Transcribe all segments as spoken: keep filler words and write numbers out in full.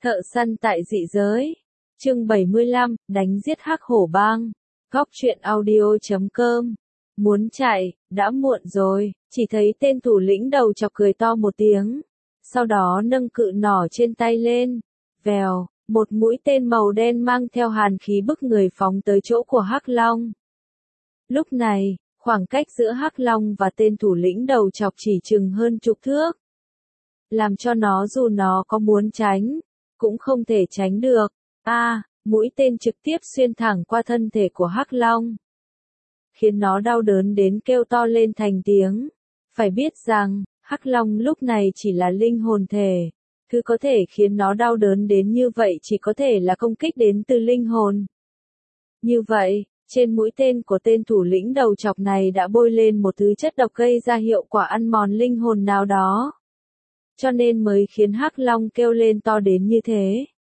Thợ săn tại dị giới. Chương bảy mươi lăm, đánh giết hắc hổ bang. Góc truyện audio chấm com. Muốn chạy, đã muộn rồi, chỉ thấy tên thủ lĩnh đầu chọc cười to một tiếng. Sau đó nâng cự nỏ trên tay lên. Vèo, một mũi tên màu đen mang theo hàn khí bức người phóng tới chỗ của hắc long. Lúc này, khoảng cách giữa hắc long và tên thủ lĩnh đầu chọc chỉ chừng hơn chục thước. Làm cho nó dù nó có muốn tránh, cũng không thể tránh được. A, à, mũi tên trực tiếp xuyên thẳng qua thân thể của hắc long, khiến nó đau đớn đến kêu to lên thành tiếng. Phải biết rằng, hắc long lúc này chỉ là linh hồn thể, thứ có thể khiến nó đau đớn đến như vậy chỉ có thể là công kích đến từ linh hồn. Như vậy, trên mũi tên của tên thủ lĩnh đầu chọc này đã bôi lên một thứ chất độc gây ra hiệu quả ăn mòn linh hồn nào đó, cho nên mới khiến hắc long kêu lên to đến như thế.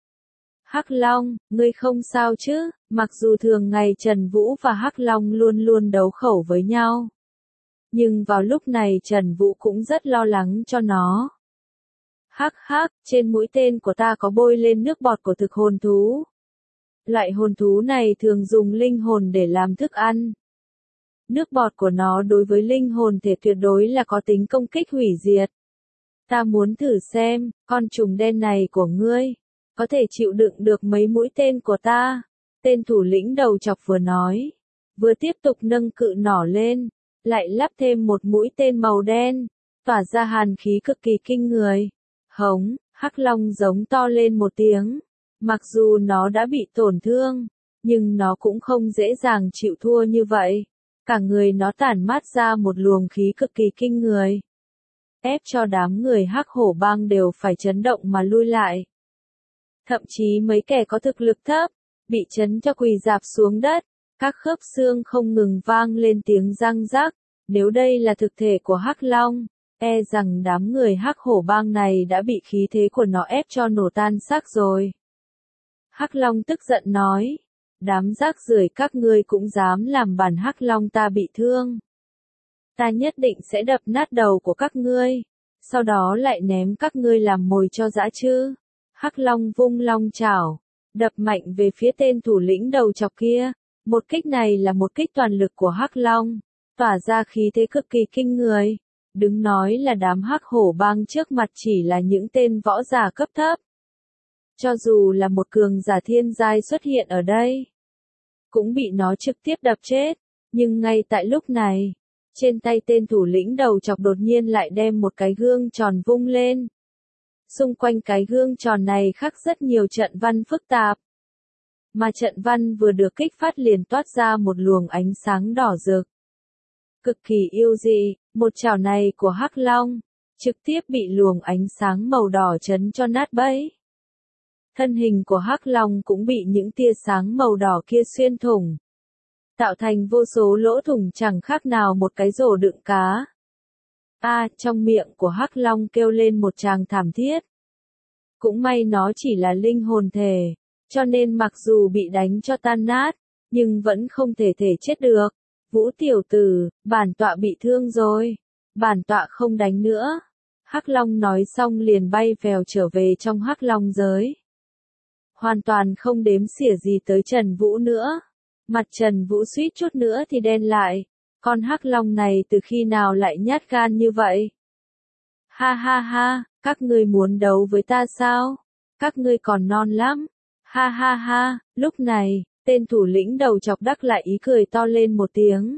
Hắc long, ngươi không sao chứ? Mặc dù thường ngày Trần Vũ và hắc long luôn luôn đấu khẩu với nhau, nhưng vào lúc này Trần Vũ cũng rất lo lắng cho nó. Hắc hắc, trên mũi tên của ta có bôi lên nước bọt của thực hồn thú. Loại hồn thú này thường dùng linh hồn để làm thức ăn. Nước bọt của nó đối với linh hồn thể tuyệt đối là có tính công kích hủy diệt. Ta muốn thử xem, con trùng đen này của ngươi có thể chịu đựng được mấy mũi tên của ta. Tên thủ lĩnh đầu chọc vừa nói, vừa tiếp tục nâng cự nỏ lên, lại lắp thêm một mũi tên màu đen, tỏa ra hàn khí cực kỳ kinh người. Hống, hắc long giống to lên một tiếng. Mặc dù nó đã bị tổn thương, nhưng nó cũng không dễ dàng chịu thua như vậy. Cả người nó tản mát ra một luồng khí cực kỳ kinh người, ép cho đám người hắc hổ bang đều phải chấn động mà lui lại. Thậm chí mấy kẻ có thực lực thấp, bị chấn cho quỳ rạp xuống đất, các khớp xương không ngừng vang lên tiếng răng rắc. Nếu đây là thực thể của hắc long, e rằng đám người hắc hổ bang này đã bị khí thế của nó ép cho nổ tan xác rồi. Hắc long tức giận nói, đám rác rưởi các ngươi cũng dám làm bản hắc long ta bị thương. Ta nhất định sẽ đập nát đầu của các ngươi, sau đó lại ném các ngươi làm mồi cho dã chư. Hắc long vung long chảo, đập mạnh về phía tên thủ lĩnh đầu chọc kia. Một kích này là một kích toàn lực của hắc long, tỏa ra khí thế cực kỳ kinh người. Đừng nói là đám hắc hổ bang trước mặt chỉ là những tên võ giả cấp thấp. Cho dù là một cường giả thiên giai xuất hiện ở đây, cũng bị nó trực tiếp đập chết. Nhưng ngay tại lúc này, trên tay tên thủ lĩnh đầu chọc đột nhiên lại đem một cái gương tròn vung lên. Xung quanh cái gương tròn này khắc rất nhiều trận văn phức tạp. Mà trận văn vừa được kích phát liền toát ra một luồng ánh sáng đỏ rực, cực kỳ yêu dị. Một chảo này của hắc long trực tiếp bị luồng ánh sáng màu đỏ chấn cho nát bấy. Thân hình của hắc long cũng bị những tia sáng màu đỏ kia xuyên thủng, tạo thành vô số lỗ thủng chẳng khác nào một cái rổ đựng cá. A, à, trong miệng của hắc long kêu lên một tràng thảm thiết. Cũng may nó chỉ là linh hồn thể, cho nên mặc dù bị đánh cho tan nát, nhưng vẫn không thể thể chết được. Vũ tiểu tử, bản tọa bị thương rồi, bản tọa không đánh nữa. Hắc long nói xong liền bay vèo trở về trong hắc long giới, hoàn toàn không đếm xỉa gì tới Trần Vũ nữa. Mặt Trần Vũ suýt chút nữa thì đen lại, con hắc long này từ khi nào lại nhát gan như vậy? Ha ha ha, các ngươi muốn đấu với ta sao? Các ngươi còn non lắm. Ha ha ha, lúc này, tên thủ lĩnh đầu chọc đắc lại ý cười to lên một tiếng.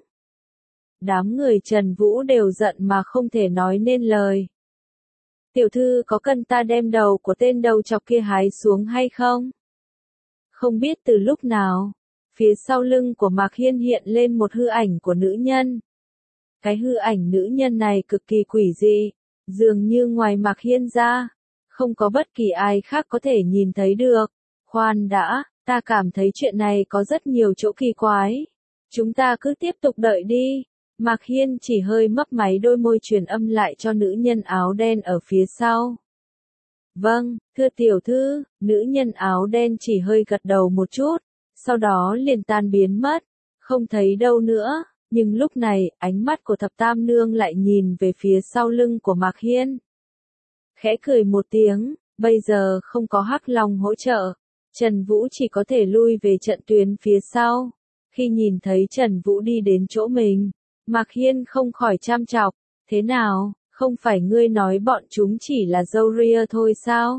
Đám người Trần Vũ đều giận mà không thể nói nên lời. Tiểu thư có cần ta đem đầu của tên đầu chọc kia hái xuống hay không? Không biết từ lúc nào, phía sau lưng của Mạc Hiên hiện lên một hư ảnh của nữ nhân. Cái hư ảnh nữ nhân này cực kỳ quỷ dị, dường như ngoài Mạc Hiên ra, không có bất kỳ ai khác có thể nhìn thấy được. Khoan đã, ta cảm thấy chuyện này có rất nhiều chỗ kỳ quái. Chúng ta cứ tiếp tục đợi đi. Mạc Hiên chỉ hơi mấp máy đôi môi truyền âm lại cho nữ nhân áo đen ở phía sau. Vâng, thưa tiểu thư. Nữ nhân áo đen chỉ hơi gật đầu một chút, sau đó liền tan biến mất, không thấy đâu nữa. Nhưng lúc này, ánh mắt của thập tam nương lại nhìn về phía sau lưng của Mạc Hiên. Khẽ cười một tiếng, Bây giờ không có Hắc Long hỗ trợ, Trần Vũ chỉ có thể lui về trận tuyến phía sau. Khi nhìn thấy Trần Vũ đi đến chỗ mình, Mạc Hiên không khỏi chăm chọc, thế nào, không phải ngươi nói bọn chúng chỉ là râu ria thôi sao?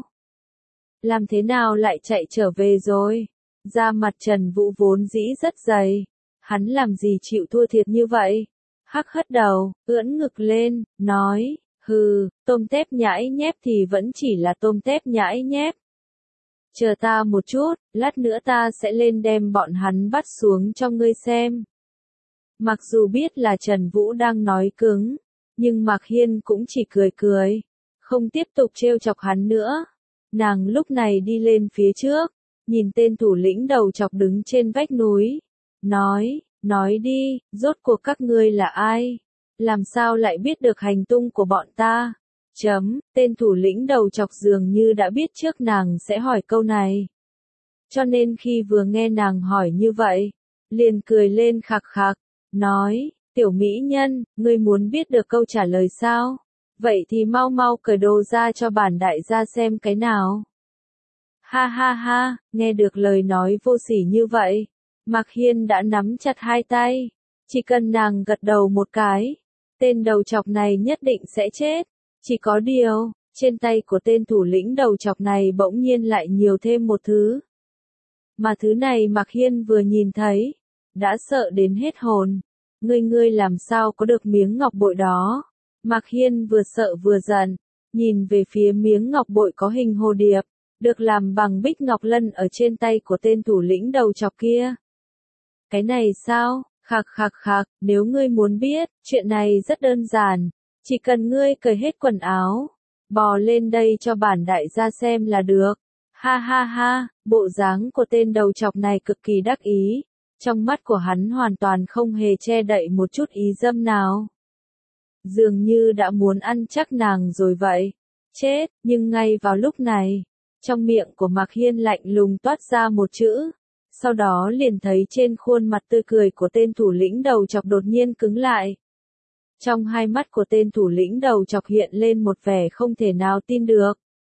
Làm thế nào lại chạy trở về rồi? Da mặt Trần Vũ vốn dĩ rất dày, hắn làm gì chịu thua thiệt như vậy? Hắc hất đầu, ưỡn ngực lên, nói, hừ, tôm tép nhãi nhép thì vẫn chỉ là tôm tép nhãi nhép. Chờ ta một chút, lát nữa ta sẽ lên đem bọn hắn bắt xuống cho ngươi xem. Mặc dù biết là Trần Vũ đang nói cứng, nhưng Mạc Hiên cũng chỉ cười cười, không tiếp tục trêu chọc hắn nữa. Nàng lúc này đi lên phía trước, nhìn tên thủ lĩnh đầu chọc đứng trên vách núi, nói, nói đi, rốt cuộc các ngươi là ai? Làm sao lại biết được hành tung của bọn ta? Chấm, tên thủ lĩnh đầu chọc dường như đã biết trước nàng sẽ hỏi câu này. Cho nên khi vừa nghe nàng hỏi như vậy, liền cười lên khạc khạc, nói, tiểu mỹ nhân, ngươi muốn biết được câu trả lời sao? Vậy thì mau mau cởi đồ ra cho bản đại gia xem cái nào. Ha ha ha, nghe được lời nói vô sỉ như vậy, Mạc Hiên đã nắm chặt hai tay, chỉ cần nàng gật đầu một cái, tên đầu chọc này nhất định sẽ chết. Chỉ có điều, trên tay của tên thủ lĩnh đầu chọc này bỗng nhiên lại nhiều thêm một thứ. Mà thứ này Mạc Hiên vừa nhìn thấy, đã sợ đến hết hồn. Ngươi ngươi làm sao có được miếng ngọc bội đó? Mạc Hiên vừa sợ vừa giận, nhìn về phía miếng ngọc bội có hình hồ điệp, được làm bằng bích ngọc lân ở trên tay của tên thủ lĩnh đầu chọc kia. Cái này sao? Khạc khạc khạc, nếu ngươi muốn biết, chuyện này rất đơn giản. Chỉ cần ngươi cởi hết quần áo, bò lên đây cho bản đại gia xem là được. Ha ha ha, bộ dáng của tên đầu chọc này cực kỳ đắc ý. Trong mắt của hắn hoàn toàn không hề che đậy một chút ý dâm nào. Dường như đã muốn ăn chắc nàng rồi vậy. Chết, nhưng ngay vào lúc này, trong miệng của Mạc Hiên lạnh lùng toát ra một chữ. Sau đó liền thấy trên khuôn mặt tươi cười của tên thủ lĩnh đầu chọc đột nhiên cứng lại. Trong hai mắt của tên thủ lĩnh đầu chọc hiện lên một vẻ không thể nào tin được.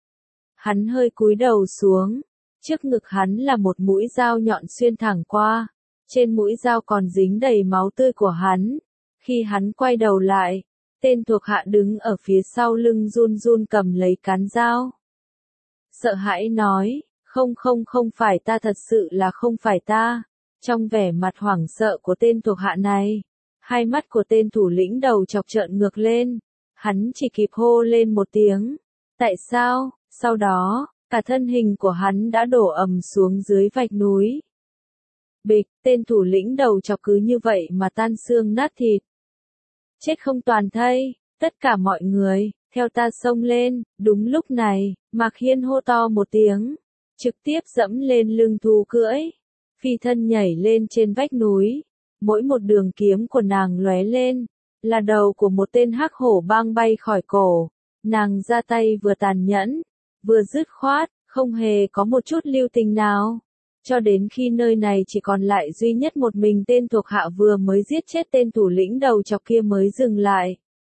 Hắn hơi cúi đầu xuống, trước ngực hắn là một mũi dao nhọn xuyên thẳng qua, trên mũi dao còn dính đầy máu tươi của hắn. Khi hắn quay đầu lại, tên thuộc hạ đứng ở phía sau lưng run run cầm lấy cán dao. Sợ hãi nói, không không không phải ta, thật sự là không phải ta. Trong vẻ mặt hoảng sợ của tên thuộc hạ này, hai mắt của tên thủ lĩnh đầu chọc trợn ngược lên, hắn chỉ kịp hô lên một tiếng. Tại sao? Sau đó, cả thân hình của hắn đã đổ ầm xuống dưới vách núi. Bịch, tên thủ lĩnh đầu chọc cứ như vậy mà tan xương nát thịt. Chết không toàn thây, tất cả mọi người, theo ta xông lên. Đúng lúc này, Mạc Hiên hô to một tiếng, trực tiếp dẫm lên lưng thú cưỡi, phi thân nhảy lên trên vách núi. Mỗi một đường kiếm của nàng lóe lên, là đầu của một tên hắc hổ bang bay khỏi cổ. Nàng ra tay vừa tàn nhẫn, vừa dứt khoát, không hề có một chút lưu tình nào. Cho đến khi nơi này chỉ còn lại duy nhất một mình tên thuộc hạ vừa mới giết chết tên thủ lĩnh đầu chọc kia mới dừng lại.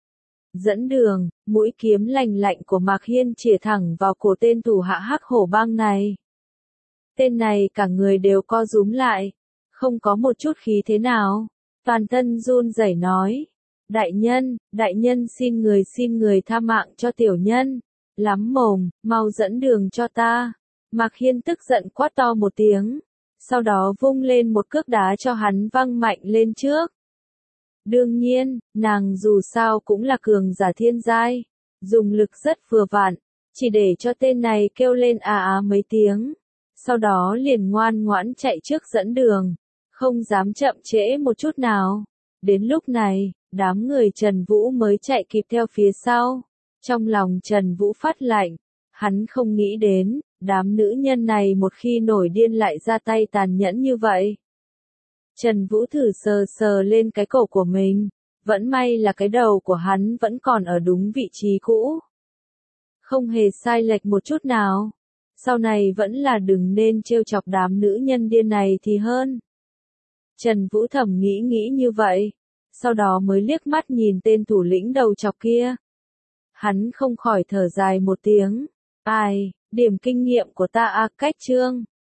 Dẫn đường, mũi kiếm lành lạnh của Mạc Hiên chĩa thẳng vào cổ tên thủ hạ hắc hổ bang này. Tên này cả người đều co rúm lại, không có một chút khí thế nào, toàn thân run rẩy nói, đại nhân, đại nhân xin người xin người tha mạng cho tiểu nhân, lắm mồm, mau dẫn đường cho ta. Mạc Hiên tức giận quát to một tiếng, sau đó vung lên một cước đá cho hắn văng mạnh lên trước. Đương nhiên, nàng dù sao cũng là cường giả thiên giai, dùng lực rất vừa vặn, chỉ để cho tên này kêu lên à á mấy tiếng, sau đó liền ngoan ngoãn chạy trước dẫn đường, không dám chậm trễ một chút nào. Đến lúc này, đám người Trần Vũ mới chạy kịp theo phía sau. Trong lòng Trần Vũ phát lạnh, hắn không nghĩ đến, đám nữ nhân này một khi nổi điên lại ra tay tàn nhẫn như vậy. Trần Vũ thử sờ sờ lên cái cổ của mình, vẫn may là cái đầu của hắn vẫn còn ở đúng vị trí cũ. Không hề sai lệch một chút nào. Sau này vẫn là đừng nên trêu chọc đám nữ nhân điên này thì hơn. Trần Vũ thầm nghĩ nghĩ như vậy, sau đó mới liếc mắt nhìn tên thủ lĩnh đầu chọc kia. Hắn không khỏi thở dài một tiếng, ai, Điểm kinh nghiệm của ta a cách chương.